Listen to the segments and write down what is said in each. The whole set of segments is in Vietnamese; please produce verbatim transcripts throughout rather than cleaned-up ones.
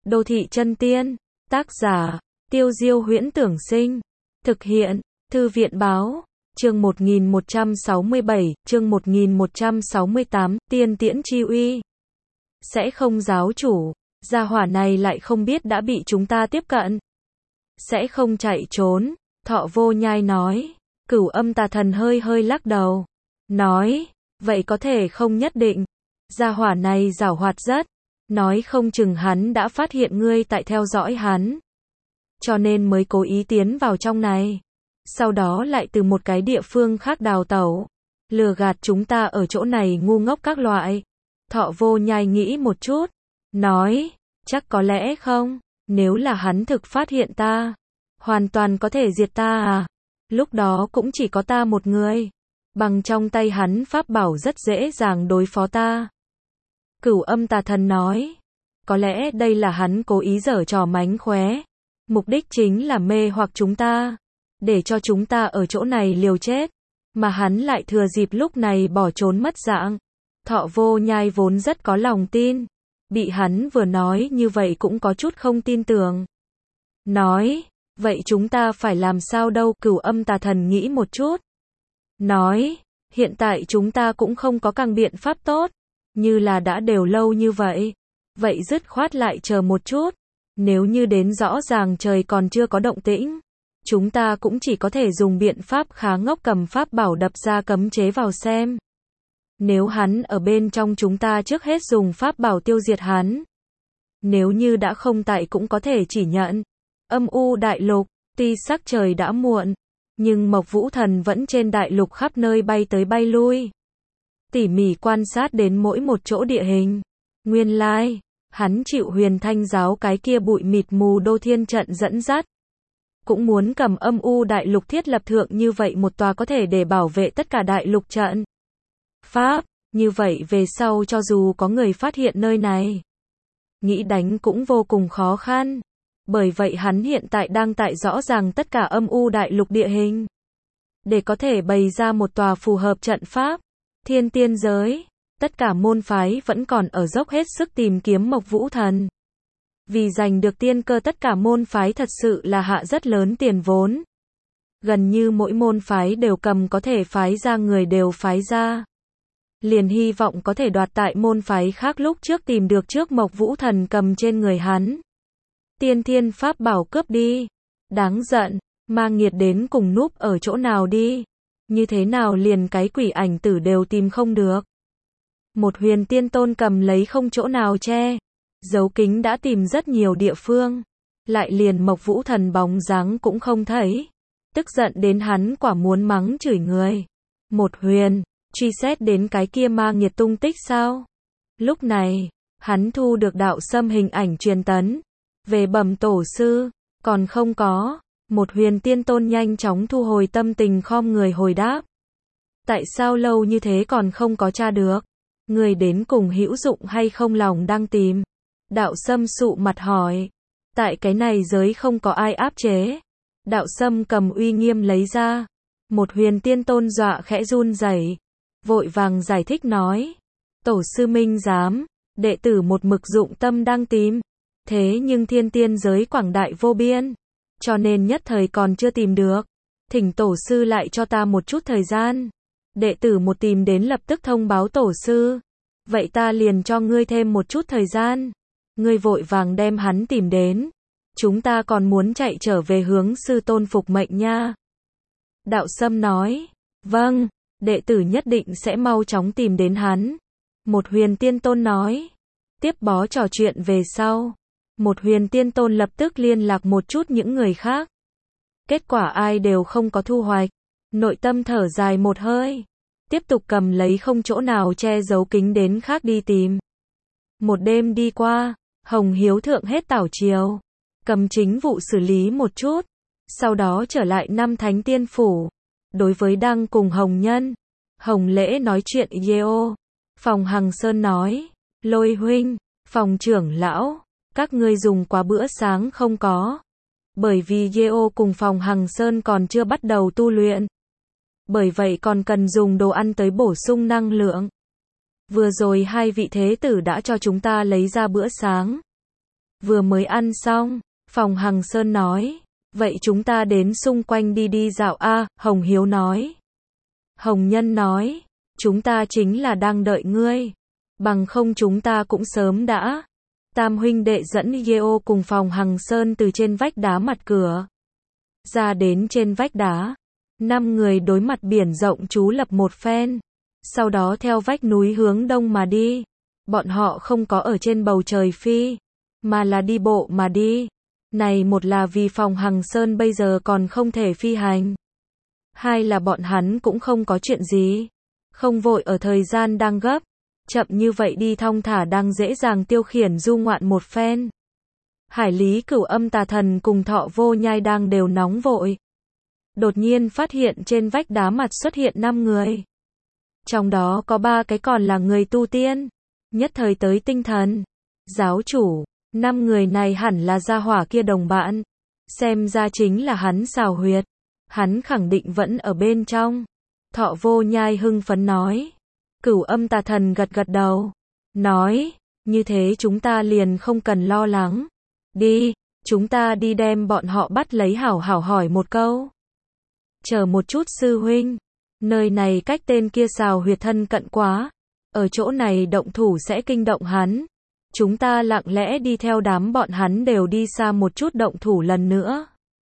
Đô thị chân tiên. Tác giả, Tiêu Diêu Huyễn Tưởng Sinh. Thực hiện, Thư viện Báo. Chương một nghìn một trăm sáu mươi bảy, chương một nghìn một trăm sáu mươi tám, tiên tiễn chi uy. Sẽ không giáo chủ, gia hỏa này lại không biết đã bị chúng ta tiếp cận. Sẽ không chạy trốn, Thọ Vô Nhai nói. Cửu Âm Tà Thần hơi hơi lắc đầu. Nói, vậy có thể không nhất định. Gia hỏa này giảo hoạt rất. Nói không chừng hắn đã phát hiện ngươi tại theo dõi hắn. Cho nên mới cố ý tiến vào trong này. Sau đó lại từ một cái địa phương khác đào tẩu. Lừa gạt chúng ta ở chỗ này ngu ngốc các loại. Thọ Vô Nhai nghĩ một chút. Nói, chắc có lẽ không. Nếu là hắn thực phát hiện ta, hoàn toàn có thể diệt ta à. Lúc đó cũng chỉ có ta một người. Bằng trong tay hắn pháp bảo rất dễ dàng đối phó ta. Cửu Âm Tà Thần nói. Có lẽ đây là hắn cố ý giở trò mánh khóe. Mục đích chính là mê hoặc chúng ta. Để cho chúng ta ở chỗ này liều chết. Mà hắn lại thừa dịp lúc này bỏ trốn mất dạng. Thọ Vô Nhai vốn rất có lòng tin. Bị hắn vừa nói như vậy cũng có chút không tin tưởng. Nói, vậy chúng ta phải làm sao đâu? Cửu Âm Tà Thần nghĩ một chút. Nói, hiện tại chúng ta cũng không có càng biện pháp tốt. Như là đã đều lâu như vậy. Vậy dứt khoát lại chờ một chút. Nếu như đến rõ ràng trời còn chưa có động tĩnh. Chúng ta cũng chỉ có thể dùng biện pháp khá ngốc cầm pháp bảo đập ra cấm chế vào xem. Nếu hắn ở bên trong chúng ta trước hết dùng pháp bảo tiêu diệt hắn. Nếu như đã không tại cũng có thể chỉ nhận. Âm u đại lục, tuy sắc trời đã muộn. Nhưng Mộc Vũ Thần vẫn trên đại lục khắp nơi bay tới bay lui. Tỉ mỉ quan sát đến mỗi một chỗ địa hình. Nguyên lai, hắn chịu Huyền Thanh giáo cái kia bụi mịt mù đô thiên trận dẫn dắt. Cũng muốn cầm âm u đại lục thiết lập thượng như vậy một tòa có thể để bảo vệ tất cả đại lục trận. Pháp, như vậy về sau cho dù có người phát hiện nơi này. Nghĩ đánh cũng vô cùng khó khăn. Bởi vậy hắn hiện tại đang tại rõ ràng tất cả âm u đại lục địa hình. Để có thể bày ra một tòa phù hợp trận pháp. Thiên tiên giới, tất cả môn phái vẫn còn ở dốc hết sức tìm kiếm Mộc Vũ Thần. Vì giành được tiên cơ tất cả môn phái thật sự là hạ rất lớn tiền vốn. Gần như mỗi môn phái đều cầm có thể phái ra người đều phái ra. Liền hy vọng có thể đoạt tại môn phái khác lúc trước tìm được trước Mộc Vũ Thần cầm trên người hắn. Tiên thiên pháp bảo cướp đi. Đáng giận, ma nghiệt đến cùng núp ở chỗ nào đi. Như thế nào liền cái quỷ ảnh tử đều tìm không được. Một Huyền Tiên Tôn cầm lấy không chỗ nào che. Dấu kính đã tìm rất nhiều địa phương. Lại liền Mộc Vũ Thần bóng dáng cũng không thấy. Tức giận đến hắn quả muốn mắng chửi người. Một Huyền, truy xét đến cái kia ma nghiệt tung tích sao? Lúc này, hắn thu được đạo xâm hình ảnh truyền tấn. Về bẩm tổ sư, còn không có. Một Huyền Tiên Tôn nhanh chóng thu hồi tâm tình khom người hồi đáp. Tại sao lâu như thế còn không có tra được? Người đến cùng hữu dụng hay không lòng đang tìm? Đạo Sâm sụ mặt hỏi. Tại cái này giới không có ai áp chế. Đạo Sâm cầm uy nghiêm lấy ra. Một Huyền Tiên Tôn dọa khẽ run rẩy, vội vàng giải thích nói. Tổ sư minh giám, đệ tử một mực dụng tâm đang tìm. Thế nhưng thiên tiên giới quảng đại vô biên. Cho nên nhất thời còn chưa tìm được. Thỉnh tổ sư lại cho ta một chút thời gian. Đệ tử một tìm đến lập tức thông báo tổ sư. Vậy ta liền cho ngươi thêm một chút thời gian. Ngươi vội vàng đem hắn tìm đến. Chúng ta còn muốn chạy trở về hướng sư tôn phục mệnh nha. Đạo Sâm nói. Vâng, đệ tử nhất định sẽ mau chóng tìm đến hắn. Một Huyền Tiên Tôn nói. Tiếp bó trò chuyện về sau. Một Huyền Tiên Tôn lập tức liên lạc một chút những người khác. Kết quả ai đều không có thu hoạch. Nội tâm thở dài một hơi. Tiếp tục cầm lấy không chỗ nào che giấu kính đến khác đi tìm. Một đêm đi qua, Hồng Hiếu thượng hết tảo triều. Cầm chính vụ xử lý một chút. Sau đó trở lại năm Thánh Tiên Phủ. Đối với Đăng cùng Hồng Nhân, Hồng Lễ nói chuyện Yeo. Phòng Hằng Sơn nói. Lôi huynh, phòng trưởng lão. Các ngươi dùng quá bữa sáng không có. Bởi vì Yeo cùng Phòng Hằng Sơn còn chưa bắt đầu tu luyện. Bởi vậy còn cần dùng đồ ăn tới bổ sung năng lượng. Vừa rồi hai vị thế tử đã cho chúng ta lấy ra bữa sáng. Vừa mới ăn xong, Phòng Hằng Sơn nói, vậy chúng ta đến xung quanh đi đi dạo a, Hồng Hiếu nói. Hồng Nhân nói, chúng ta chính là đang đợi ngươi, bằng không chúng ta cũng sớm đã. Tam huynh đệ dẫn Yeo cùng Phòng Hằng Sơn từ trên vách đá mặt cửa ra đến trên vách đá. Năm người đối mặt biển rộng trú lập một phen, sau đó theo vách núi hướng đông mà đi. Bọn họ không có ở trên bầu trời phi, mà là đi bộ mà đi. Này một là vì Phòng Hằng Sơn bây giờ còn không thể phi hành. Hai là bọn hắn cũng không có chuyện gì, không vội ở thời gian đang gấp. Chậm như vậy đi thong thả đang dễ dàng tiêu khiển du ngoạn một phen. Hải Lý Cửu Âm Tà Thần cùng Thọ Vô Nhai đang đều nóng vội. Đột nhiên phát hiện trên vách đá mặt xuất hiện năm người. Trong đó có ba cái còn là người tu tiên. Nhất thời tới tinh thần. Giáo chủ, năm người này hẳn là gia hỏa kia đồng bạn. Xem ra chính là hắn xào huyệt. Hắn khẳng định vẫn ở bên trong. Thọ Vô Nhai hưng phấn nói. Cửu Âm Tà Thần gật gật đầu. Nói, như thế chúng ta liền không cần lo lắng. Đi, chúng ta đi đem bọn họ bắt lấy hảo hảo hỏi một câu. Chờ một chút sư huynh. Nơi này cách tên kia xào huyệt thân cận quá. Ở chỗ này động thủ sẽ kinh động hắn. Chúng ta lặng lẽ đi theo đám bọn hắn đều đi xa một chút động thủ lần nữa.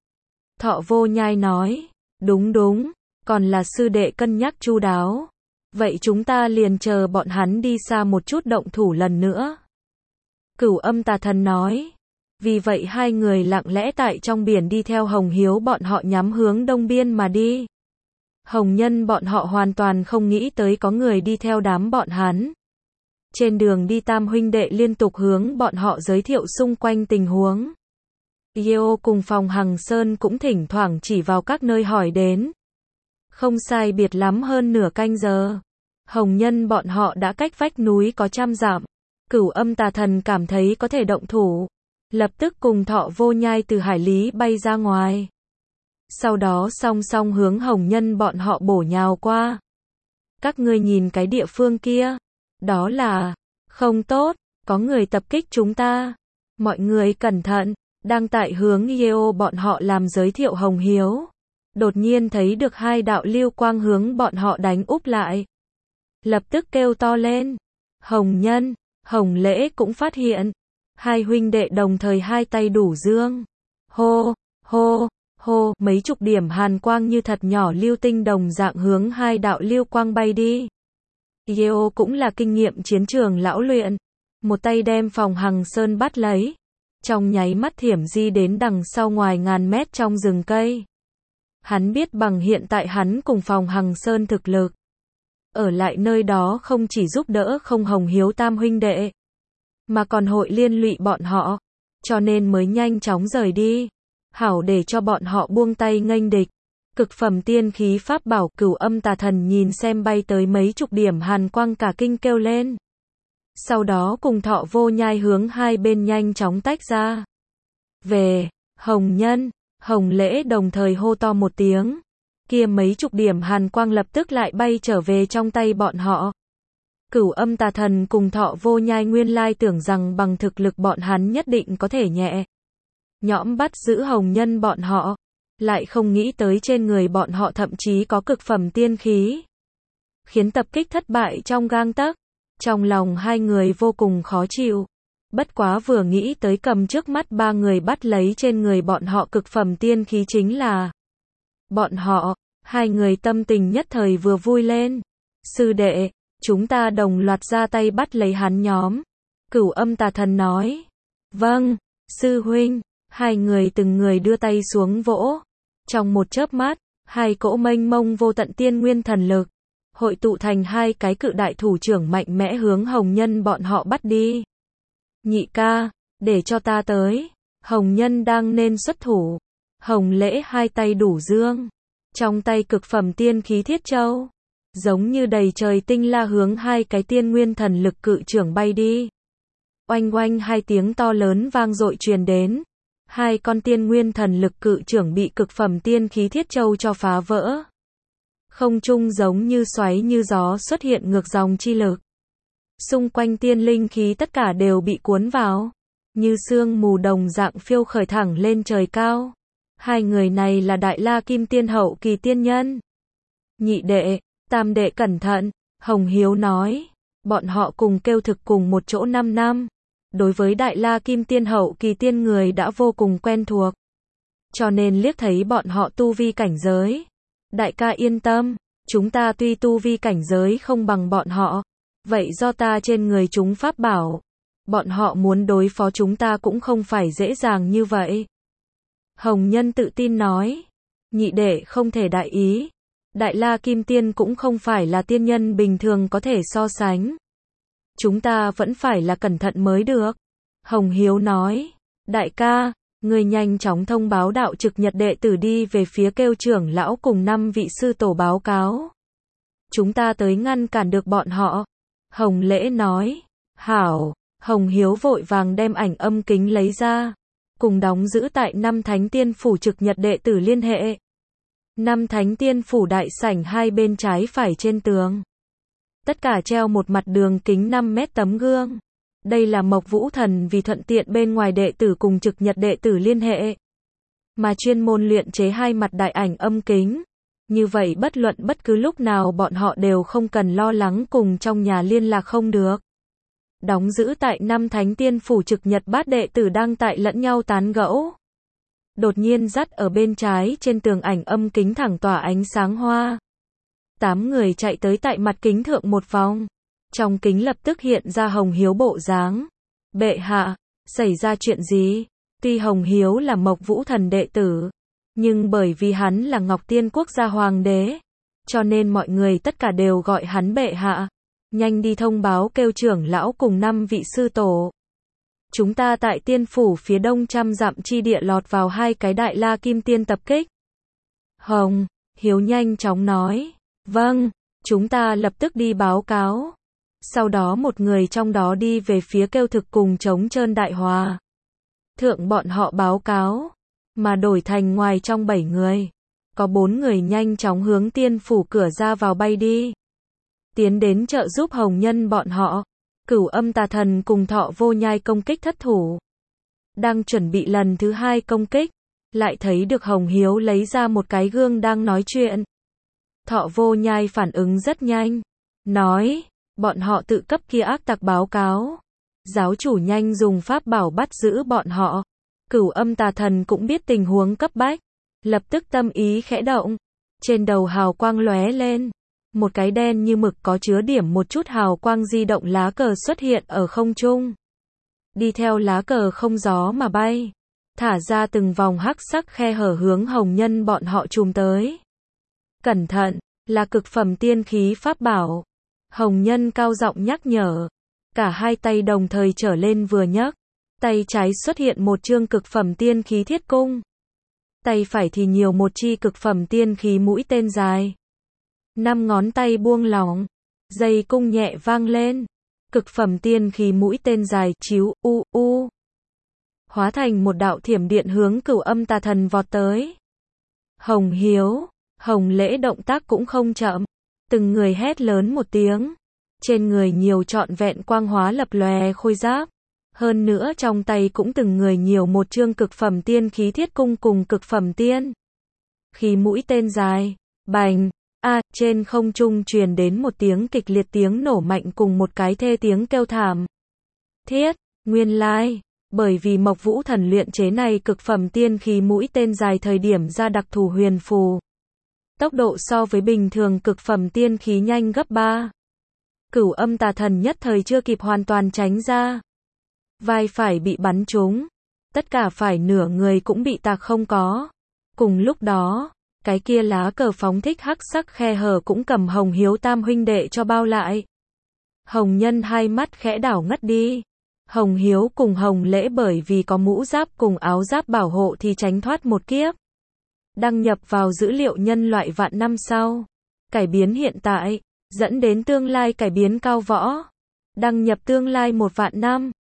Thọ Vô Nhai nói. Đúng đúng, còn là sư đệ cân nhắc chu đáo. Vậy chúng ta liền chờ bọn hắn đi xa một chút động thủ lần nữa. Cửu Âm Tà Thần nói. Vì vậy hai người lặng lẽ tại trong biển đi theo Hồng Hiếu bọn họ nhắm hướng đông biên mà đi. Hồng Nhân bọn họ hoàn toàn không nghĩ tới có người đi theo đám bọn hắn. Trên đường đi Tam huynh đệ liên tục hướng bọn họ giới thiệu xung quanh tình huống. Yeo cùng Phòng Hằng Sơn cũng thỉnh thoảng chỉ vào các nơi hỏi đến. Không sai biệt lắm hơn nửa canh giờ. Hồng Nhân bọn họ đã cách vách núi có trăm dặm. Cửu Âm Tà Thần cảm thấy có thể động thủ. Lập tức cùng Thọ Vô Nhai từ hải lý bay ra ngoài. Sau đó song song hướng Hồng Nhân bọn họ bổ nhào qua. Các ngươi nhìn cái địa phương kia. Đó là không tốt, có người tập kích chúng ta. Mọi người cẩn thận. Đang tại hướng Yeo bọn họ làm giới thiệu Hồng Hiếu. Đột nhiên thấy được hai đạo lưu quang hướng bọn họ đánh úp lại. Lập tức kêu to lên. Hồng Nhân, Hồng Lễ cũng phát hiện. Hai huynh đệ đồng thời hai tay đủ dương. Hô, hô, hô, mấy chục điểm hàn quang như thật nhỏ lưu tinh đồng dạng hướng hai đạo lưu quang bay đi. Yeo cũng là kinh nghiệm chiến trường lão luyện. Một tay đem Phòng Hằng Sơn bắt lấy. Trong nháy mắt thiểm di đến đằng sau ngoài ngàn mét trong rừng cây. Hắn biết bằng hiện tại hắn cùng Phòng Hằng Sơn thực lực. Ở lại nơi đó không chỉ giúp đỡ không Hồng Hiếu Tam huynh đệ. Mà còn hội liên lụy bọn họ. Cho nên mới nhanh chóng rời đi. Hảo để cho bọn họ buông tay nghênh địch. Cực phẩm tiên khí pháp bảo Cửu Âm Tà Thần nhìn xem bay tới mấy chục điểm hàn quang cả kinh kêu lên. Sau đó cùng Thọ Vô Nhai hướng hai bên nhanh chóng tách ra. Về, Hồng Nhân, Hồng Lễ đồng thời hô to một tiếng. Kia mấy chục điểm hàn quang lập tức lại bay trở về trong tay bọn họ. Cửu Âm Tà Thần cùng Thọ Vô Nhai nguyên lai tưởng rằng bằng thực lực bọn hắn nhất định có thể nhẹ nhõm bắt giữ Hồng Nhân bọn họ. Lại không nghĩ tới trên người bọn họ thậm chí có cực phẩm tiên khí. Khiến tập kích thất bại trong gang tấc. Trong lòng hai người vô cùng khó chịu. Bất quá vừa nghĩ tới cầm trước mắt ba người bắt lấy trên người bọn họ cực phẩm tiên khí chính là bọn họ, hai người tâm tình nhất thời vừa vui lên. Sư đệ, chúng ta đồng loạt ra tay bắt lấy hắn nhóm. Cửu Âm Tà Thần nói. Vâng, sư huynh, hai người từng người đưa tay xuống vỗ. Trong một chớp mắt, hai cỗ mênh mông vô tận tiên nguyên thần lực hội tụ thành hai cái cự đại thủ trưởng mạnh mẽ hướng Hồng Nhân bọn họ bắt đi. Nhị ca, để cho ta tới. Hồng Nhân đang nên xuất thủ. Hồng Lễ hai tay đủ dương. Trong tay cực phẩm tiên khí thiết châu. Giống như đầy trời tinh la hướng hai cái tiên nguyên thần lực cự trưởng bay đi. Oanh oanh hai tiếng to lớn vang dội truyền đến. Hai con tiên nguyên thần lực cự trưởng bị cực phẩm tiên khí thiết châu cho phá vỡ. Không trung giống như xoáy như gió xuất hiện ngược dòng chi lực. Xung quanh tiên linh khí tất cả đều bị cuốn vào. như sương mù đồng dạng phiêu khởi thẳng lên trời cao. Hai người này là Đại La Kim Tiên hậu kỳ tiên nhân. Nhị đệ, tam đệ cẩn thận, Hồng Hiếu nói. Bọn họ cùng kêu thực cùng một chỗ năm năm. Đối với Đại La Kim Tiên hậu kỳ tiên người đã vô cùng quen thuộc. Cho nên liếc thấy bọn họ tu vi cảnh giới. Đại ca yên tâm, chúng ta tuy tu vi cảnh giới không bằng bọn họ. Vậy do ta trên người chúng pháp bảo. Bọn họ muốn đối phó chúng ta cũng không phải dễ dàng như vậy. Hồng Nhân tự tin nói. Nhị đệ không thể đại ý. Đại La Kim Tiên cũng không phải là tiên nhân bình thường có thể so sánh. Chúng ta vẫn phải là cẩn thận mới được. Hồng Hiếu nói. Đại ca, người nhanh chóng thông báo đạo trực nhật đệ tử đi về phía kêu trưởng lão cùng năm vị sư tổ báo cáo. Chúng ta tới ngăn cản được bọn họ. Hồng Lễ nói. Hảo. Hồng Hiếu vội vàng đem ảnh âm kính lấy ra. Cùng đóng giữ tại năm Thánh Tiên Phủ trực nhật đệ tử liên hệ. Năm Thánh Tiên Phủ đại sảnh hai bên trái phải trên tường. Tất cả treo một mặt đường kính năm mét tấm gương. Đây là Mộc Vũ Thần vì thuận tiện bên ngoài đệ tử cùng trực nhật đệ tử liên hệ. Mà chuyên môn luyện chế hai mặt đại ảnh âm kính. Như vậy bất luận bất cứ lúc nào bọn họ đều không cần lo lắng cùng trong nhà liên lạc không được. Đóng giữ tại năm Thánh Tiên Phủ trực nhật bát đệ tử đang tại lẫn nhau tán gẫu. Đột nhiên dắt ở bên trái trên tường ảnh âm kính thẳng tỏa ánh sáng hoa. Tám người chạy tới tại mặt kính thượng một vòng. Trong kính lập tức hiện ra Hồng Hiếu bộ dáng. Bệ hạ, xảy ra chuyện gì? Tuy Hồng Hiếu là Mộc Vũ Thần đệ tử, nhưng bởi vì hắn là Ngọc Tiên Quốc gia hoàng đế, cho nên mọi người tất cả đều gọi hắn bệ hạ. Nhanh đi thông báo kêu trưởng lão cùng năm vị sư tổ. Chúng ta tại tiên phủ phía đông trăm dặm chi địa lọt vào hai cái Đại La Kim Tiên tập kích. Hồng Hiếu nhanh chóng nói. Vâng, chúng ta lập tức đi báo cáo. Sau đó một người trong đó đi về phía kêu thực cùng chống trơn Đại Hòa. Thượng bọn họ báo cáo, mà đổi thành ngoài trong bảy người. Có bốn người nhanh chóng hướng tiên phủ cửa ra vào bay đi. Tiến đến trợ giúp Hồng Nhân bọn họ. Cửu Âm Tà Thần cùng Thọ Vô Nhai công kích thất thủ. Đang chuẩn bị lần thứ hai công kích, lại thấy được Hồng Hiếu lấy ra một cái gương đang nói chuyện. Thọ Vô Nhai phản ứng rất nhanh. Nói, bọn họ tự cấp kia ác tặc báo cáo. Giáo chủ nhanh dùng pháp bảo bắt giữ bọn họ. Cửu Âm Tà Thần cũng biết tình huống cấp bách. Lập tức tâm ý khẽ động. Trên đầu hào quang lóe lên. Một cái đen như mực có chứa điểm một chút hào quang di động lá cờ xuất hiện ở không trung. Đi theo lá cờ không gió mà bay. Thả ra từng vòng hắc sắc khe hở hướng Hồng Nhân bọn họ chùm tới. Cẩn thận, là cực phẩm tiên khí pháp bảo. Hồng Nhân cao giọng nhắc nhở. Cả hai tay đồng thời trở lên vừa nhấc. Tay trái xuất hiện một chương cực phẩm tiên khí thiết cung. Tay phải thì nhiều một chi cực phẩm tiên khí mũi tên dài. Năm ngón tay buông lỏng. Dây cung nhẹ vang lên. Cực phẩm tiên khí mũi tên dài chiếu u u. Hóa thành một đạo thiểm điện hướng Cửu Âm Tà Thần vọt tới. Hồng Hiếu, Hồng Lễ động tác cũng không chậm. Từng người hét lớn một tiếng. Trên người nhiều trọn vẹn quang hóa lập lòe khôi giáp. Hơn nữa trong tay cũng từng người nhiều một chương cực phẩm tiên khí thiết cung cùng cực phẩm tiên khí mũi tên dài. Bành! A, à, trên không trung truyền đến một tiếng kịch liệt tiếng nổ mạnh cùng một cái thê tiếng kêu thảm. Thiết, nguyên lai, bởi vì Mộc Vũ Thần luyện chế này cực phẩm tiên khí mũi tên dài thời điểm ra đặc thù huyền phù. Tốc độ so với bình thường cực phẩm tiên khí nhanh gấp ba. Cửu Âm Tà Thần nhất thời chưa kịp hoàn toàn tránh ra. Vai phải bị bắn trúng. Tất cả phải nửa người cũng bị tạc không có. Cùng lúc đó, cái kia lá cờ phóng thích hắc sắc khe hở cũng cầm Hồng Hiếu tam huynh đệ cho bao lại. Hồng Nhân hai mắt khẽ đảo ngất đi. Hồng Hiếu cùng Hồng Lễ bởi vì có mũ giáp cùng áo giáp bảo hộ thì tránh thoát một kiếp. Đăng nhập vào dữ liệu nhân loại vạn năm sau. Cải biến hiện tại, dẫn đến tương lai cải biến cao võ. Đăng nhập tương lai một vạn năm.